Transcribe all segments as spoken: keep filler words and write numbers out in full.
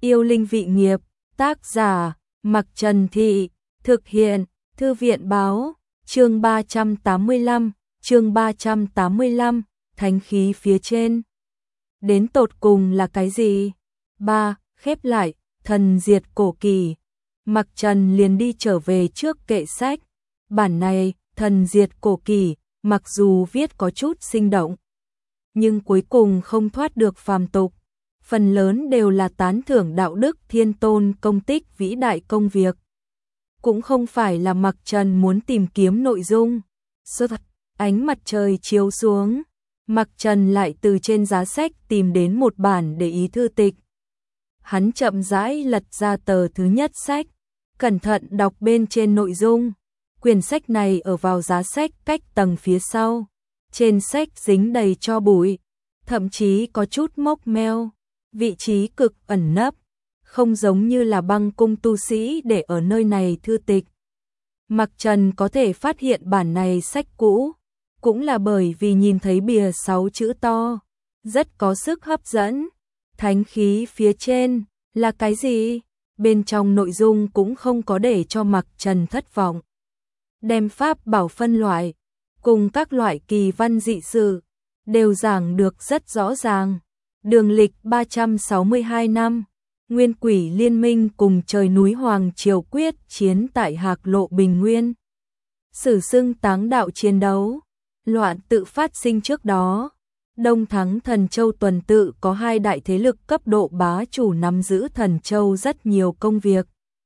Yêu linh vị nghiệp, tác giả, Mặc Trần Thị, thực hiện, Thư viện báo, chương ba trăm tám mươi lăm, chương ba trăm tám mươi lăm, thánh khí phía trên. Đến tột cùng là cái gì? ba. Khép lại, thần diệt cổ kỳ. Mặc Trần liền đi trở về trước kệ sách. Bản này, thần diệt cổ kỳ, mặc dù viết có chút sinh động, nhưng cuối cùng không thoát được phàm tục. Phần lớn đều là tán thưởng đạo đức thiên tôn công tích vĩ đại công việc. Cũng không phải là Mặc Trần muốn tìm kiếm nội dung. Sơ thật, ánh mặt trời chiếu xuống, Mặc Trần lại từ trên giá sách tìm đến một bản để ý thư tịch. Hắn chậm rãi lật ra tờ thứ nhất sách, cẩn thận đọc bên trên nội dung. Quyển sách này ở vào giá sách cách tầng phía sau. Trên sách dính đầy tro bụi, thậm chí có chút mốc meo, vị trí cực ẩn nấp, không giống như là băng cung tu sĩ để ở nơi này thư tịch. Mặc Trần có thể phát hiện bản này sách cũ, cũng là bởi vì nhìn thấy bìa sáu chữ to, rất có sức hấp dẫn. Thánh khí phía trên là cái gì? Bên trong nội dung cũng không có để cho Mặc Trần thất vọng. Đem pháp bảo phân loại, cùng các loại kỳ văn dị sự, đều giảng được rất rõ ràng. Đường lịch ba trăm sáu mươi hai năm, Nguyên Quỷ liên minh cùng trời núi Hoàng Triều quyết chiến tại Hạc Lộ Bình Nguyên. Sử xưng táng đạo chiến đấu, loạn tự phát sinh trước đó. Đông Thắng Thần Châu tuần tự có hai đại thế lực cấp độ bá chủ nắm giữ Thần Châu rất nhiều công việc.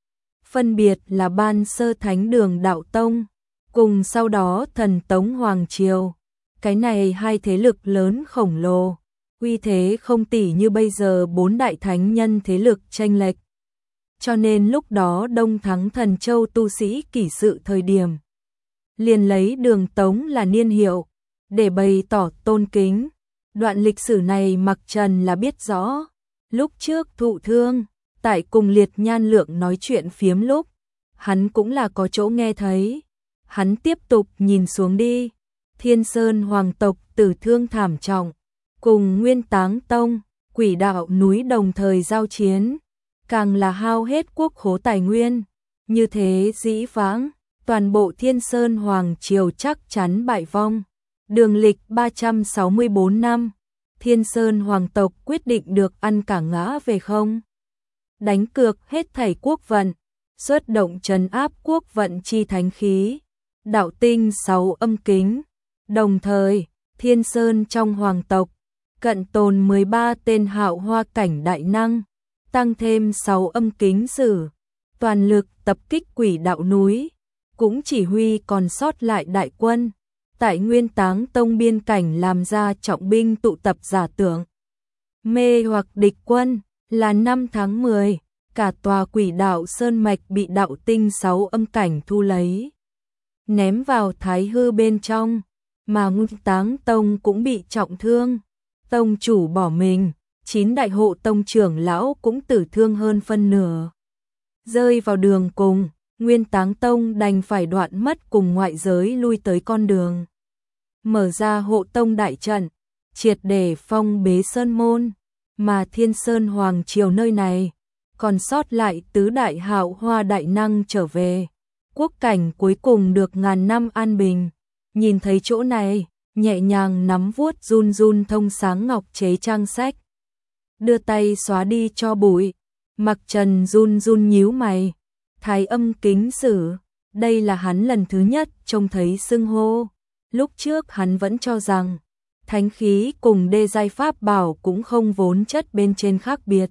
Phân biệt là Ban Sơ Thánh Đường Đạo Tông, cùng sau đó Thần Tống Hoàng Triều. Cái này hai thế lực lớn khổng lồ, uy thế không tỷ như bây giờ bốn đại thánh nhân thế lực chênh lệch. Cho nên lúc đó Đông Thắng Thần Châu tu sĩ kỷ sự thời điểm, liền lấy Đường Tống là niên hiệu, để bày tỏ tôn kính. Đoạn lịch sử này Mặc Trần là biết rõ. Lúc trước thụ thương, tại cùng Liệt Nhan Lượng nói chuyện phiếm lúc, hắn cũng là có chỗ nghe thấy. Hắn tiếp tục nhìn xuống đi. Thiên Sơn Hoàng tộc tử thương thảm trọng, cùng Nguyên Táng Tông, Quỷ Đạo núi đồng thời giao chiến, càng là hao hết quốc khố tài nguyên. Như thế dĩ vãng, toàn bộ Thiên Sơn Hoàng triều chắc chắn bại vong. Đường lịch ba trăm sáu mươi bốn năm, Thiên Sơn Hoàng tộc quyết định được ăn cả ngã về không. Đánh cược hết thảy quốc vận, xuất động trấn áp quốc vận chi thánh khí, đạo tinh sáu âm kính. Đồng thời, Thiên Sơn trong hoàng tộc, cận tồn mười ba tên hạo hoa cảnh đại năng, tăng thêm sáu âm kính sử, toàn lực tập kích Quỷ Đạo núi, cũng chỉ huy còn sót lại đại quân. Tại Nguyên Táng Tông biên cảnh làm ra trọng binh tụ tập giả tưởng, mê hoặc địch quân. Là năm tháng mười, cả tòa Quỷ Đạo sơn mạch bị đạo tinh sáu âm cảnh thu lấy, ném vào thái hư bên trong, mà Nguyên Táng Tông cũng bị trọng thương. Tông chủ bỏ mình, chín đại hộ tông trưởng lão cũng tử thương hơn phân nửa. Rơi vào đường cùng, Nguyên Táng Tông đành phải đoạn mất cùng ngoại giới lui tới con đường. Mở ra hộ tông đại trận, triệt để phong bế sơn môn, mà Thiên Sơn Hoàng triều nơi này, còn sót lại tứ đại hạo hoa đại năng trở về. Quốc cảnh cuối cùng được ngàn năm an bình. Nhìn thấy chỗ này, nhẹ nhàng nắm vuốt run run thông sáng ngọc chế trang sách. Đưa tay xóa đi cho bụi. Mặc Trần run run nhíu mày. Thái âm kính sử, đây là hắn lần thứ nhất trông thấy xưng hô. Lúc trước hắn vẫn cho rằng, thánh khí cùng đê giai pháp bảo cũng không vốn chất bên trên khác biệt.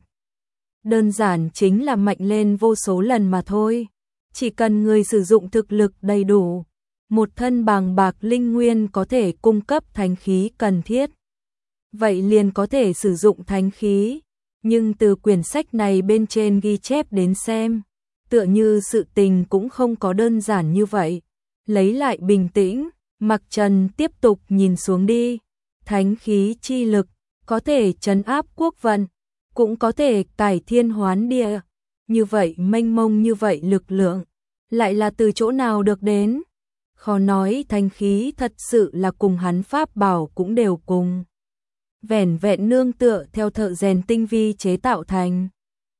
Đơn giản chính là mạnh lên vô số lần mà thôi. Chỉ cần người sử dụng thực lực đầy đủ, một thân bàng bạc linh nguyên có thể cung cấp thánh khí cần thiết. Vậy liền có thể sử dụng thánh khí. Nhưng từ quyển sách này bên trên ghi chép đến xem, tựa như sự tình cũng không có đơn giản như vậy. Lấy lại bình tĩnh, Mặc Trần tiếp tục nhìn xuống đi. Thánh khí chi lực, có thể trấn áp quốc vận, cũng có thể cải thiên hoán địa. Như vậy mênh mông như vậy lực lượng, lại là từ chỗ nào được đến? Khó nói thánh khí thật sự là cùng hắn pháp bảo cũng đều cùng. Vẻn vẹn nương tựa theo thợ rèn tinh vi chế tạo thành.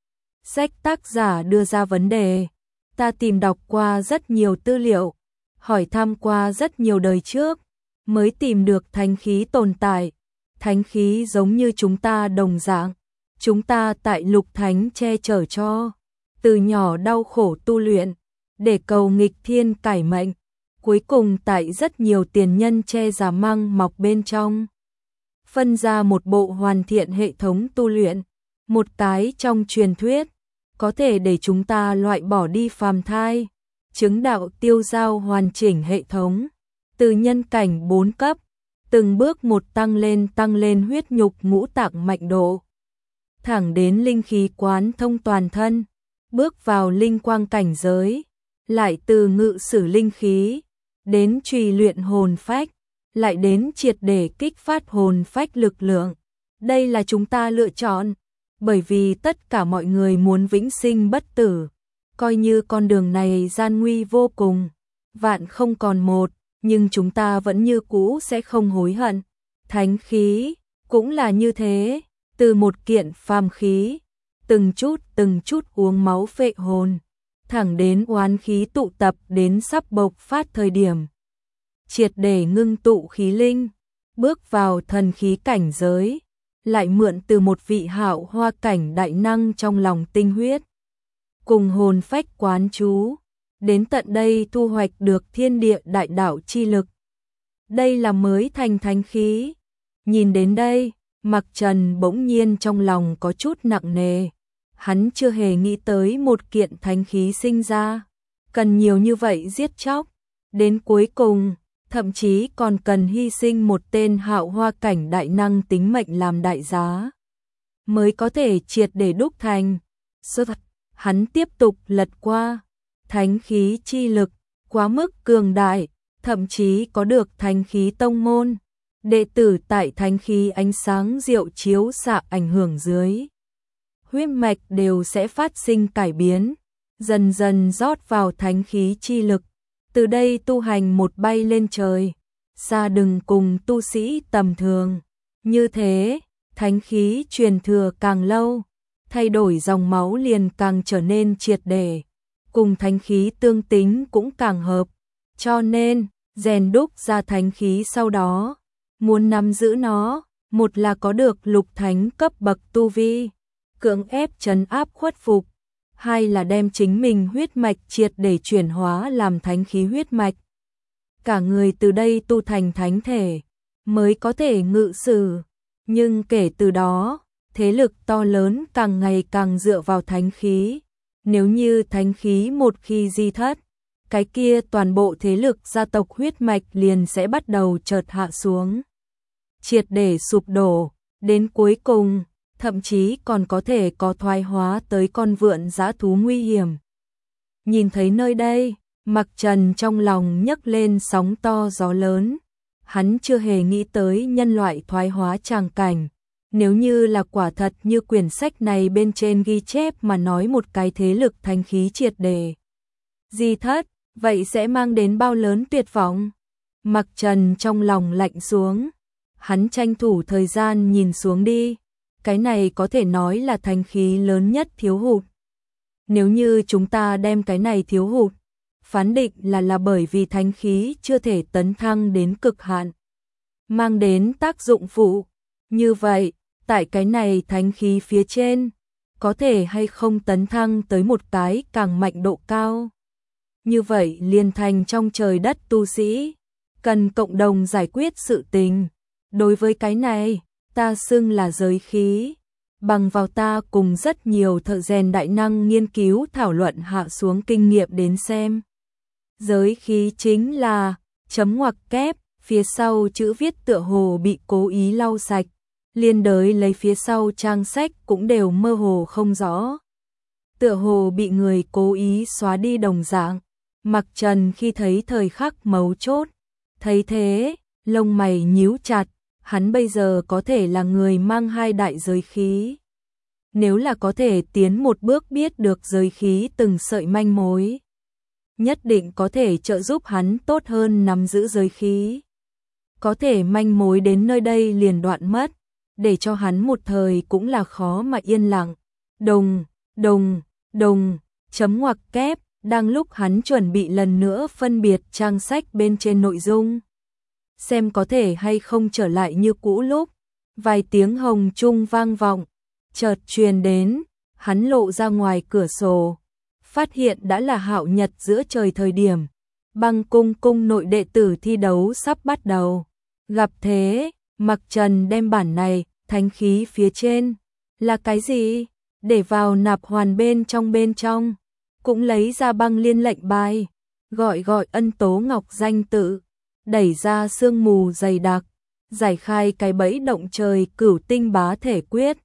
Sách tác giả đưa ra vấn đề. Ta tìm đọc qua rất nhiều tư liệu, hỏi thăm qua rất nhiều đời trước, mới tìm được thánh khí tồn tại. Thánh khí giống như chúng ta đồng dạng, chúng ta tại lục thánh che chở cho, từ nhỏ đau khổ tu luyện, để cầu nghịch thiên cải mệnh, cuối cùng tại rất nhiều tiền nhân che giả măng mọc bên trong, phân ra một bộ hoàn thiện hệ thống tu luyện, một cái trong truyền thuyết, có thể để chúng ta loại bỏ đi phàm thai, chứng đạo tiêu giao hoàn chỉnh hệ thống, từ nhân cảnh bốn cấp, từng bước một tăng lên tăng lên huyết nhục ngũ tạng mạnh độ, thẳng đến linh khí quán thông toàn thân, bước vào linh quang cảnh giới, lại từ ngự sử linh khí, đến trùy luyện hồn phách, lại đến triệt để kích phát hồn phách lực lượng. Đây là chúng ta lựa chọn, bởi vì tất cả mọi người muốn vĩnh sinh bất tử, coi như con đường này gian nguy vô cùng, vạn không còn một, nhưng chúng ta vẫn như cũ sẽ không hối hận. Thánh khí cũng là như thế, từ một kiện phàm khí, từng chút từng chút uống máu phệ hồn, thẳng đến oán khí tụ tập đến sắp bộc phát thời điểm, triệt để ngưng tụ khí linh, bước vào thần khí cảnh giới, lại mượn từ một vị hạo hoa cảnh đại năng trong lòng tinh huyết, cùng hồn phách quán chú, đến tận đây thu hoạch được thiên địa đại đạo chi lực. Đây là mới thành thánh khí. Nhìn đến đây, Mạc Trần bỗng nhiên trong lòng có chút nặng nề. Hắn chưa hề nghĩ tới một kiện thánh khí sinh ra, cần nhiều như vậy giết chóc, đến cuối cùng, thậm chí còn cần hy sinh một tên hạo hoa cảnh đại năng tính mệnh làm đại giá, mới có thể triệt để đúc thành. Sơ thật, hắn tiếp tục lật qua, thánh khí chi lực, quá mức cường đại, thậm chí có được thánh khí tông môn, đệ tử tại thánh khí ánh sáng diệu chiếu xạ ảnh hưởng dưới. Huyết mạch đều sẽ phát sinh cải biến, dần dần rót vào thánh khí chi lực, từ đây tu hành một bay lên trời, xa đừng cùng tu sĩ tầm thường. Như thế, thánh khí truyền thừa càng lâu, thay đổi dòng máu liền càng trở nên triệt để, cùng thánh khí tương tính cũng càng hợp, cho nên, rèn đúc ra thánh khí sau đó, muốn nắm giữ nó, một là có được lục thánh cấp bậc tu vi, cưỡng ép trấn áp khuất phục, hai là đem chính mình huyết mạch triệt để chuyển hóa làm thánh khí huyết mạch. Cả người từ đây tu thành thánh thể, mới có thể ngự sử, nhưng kể từ đó, thế lực to lớn càng ngày càng dựa vào thánh khí. Nếu như thánh khí một khi di thất, cái kia toàn bộ thế lực gia tộc huyết mạch liền sẽ bắt đầu chợt hạ xuống, triệt để sụp đổ, đến cuối cùng, thậm chí còn có thể có thoái hóa tới con vượn dã thú nguy hiểm. Nhìn thấy nơi đây, Mạc Trần trong lòng nhấc lên sóng to gió lớn, hắn chưa hề nghĩ tới nhân loại thoái hóa tràng cảnh. Nếu như là quả thật như quyển sách này bên trên ghi chép mà nói một cái thế lực thánh khí triệt đề di thất, vậy sẽ mang đến bao lớn tuyệt vọng. Mạc Trần trong lòng lạnh xuống, hắn tranh thủ thời gian nhìn xuống đi, cái này có thể nói là thánh khí lớn nhất thiếu hụt. Nếu như chúng ta đem cái này thiếu hụt, phán định là là bởi vì thánh khí chưa thể tấn thăng đến cực hạn, mang đến tác dụng phụ. Như vậy, tại cái này thánh khí phía trên, có thể hay không tấn thăng tới một cái càng mạnh độ cao. Như vậy liền thành trong trời đất tu sĩ, cần cộng đồng giải quyết sự tình. Đối với cái này, ta xưng là giới khí, bằng vào ta cùng rất nhiều thợ rèn đại năng nghiên cứu thảo luận hạ xuống kinh nghiệm đến xem. Giới khí chính là, chấm ngoặc kép, phía sau chữ viết tựa hồ bị cố ý lau sạch, liên đới lấy phía sau trang sách cũng đều mơ hồ không rõ. Tựa hồ bị người cố ý xóa đi đồng dạng. Mạc Trần khi thấy thời khắc mấu chốt, thấy thế, lông mày nhíu chặt, hắn bây giờ có thể là người mang hai đại giới khí. Nếu là có thể tiến một bước biết được giới khí từng sợi manh mối, nhất định có thể trợ giúp hắn tốt hơn nắm giữ giới khí. Có thể manh mối đến nơi đây liền đoạn mất, để cho hắn một thời cũng là khó mà yên lặng. Đồng, Đùng, đùng, chấm ngoặc kép, đang lúc hắn chuẩn bị lần nữa phân biệt trang sách bên trên nội dung, xem có thể hay không trở lại như cũ lúc, vài tiếng hồng trung vang vọng, chợt truyền đến, hắn lộ ra ngoài cửa sổ, phát hiện đã là Hạo Nhật giữa trời thời điểm, Băng cung cung nội đệ tử thi đấu sắp bắt đầu. Gặp thế, Mặc Trần đem bản này, thánh khí phía trên, là cái gì? Để vào nạp hoàn bên trong bên trong, cũng lấy ra băng liên lệnh bài, gọi gọi Ân Tố Ngọc danh tự, đẩy ra sương mù dày đặc, giải khai cái bẫy động trời cửu tinh bá thể quyết,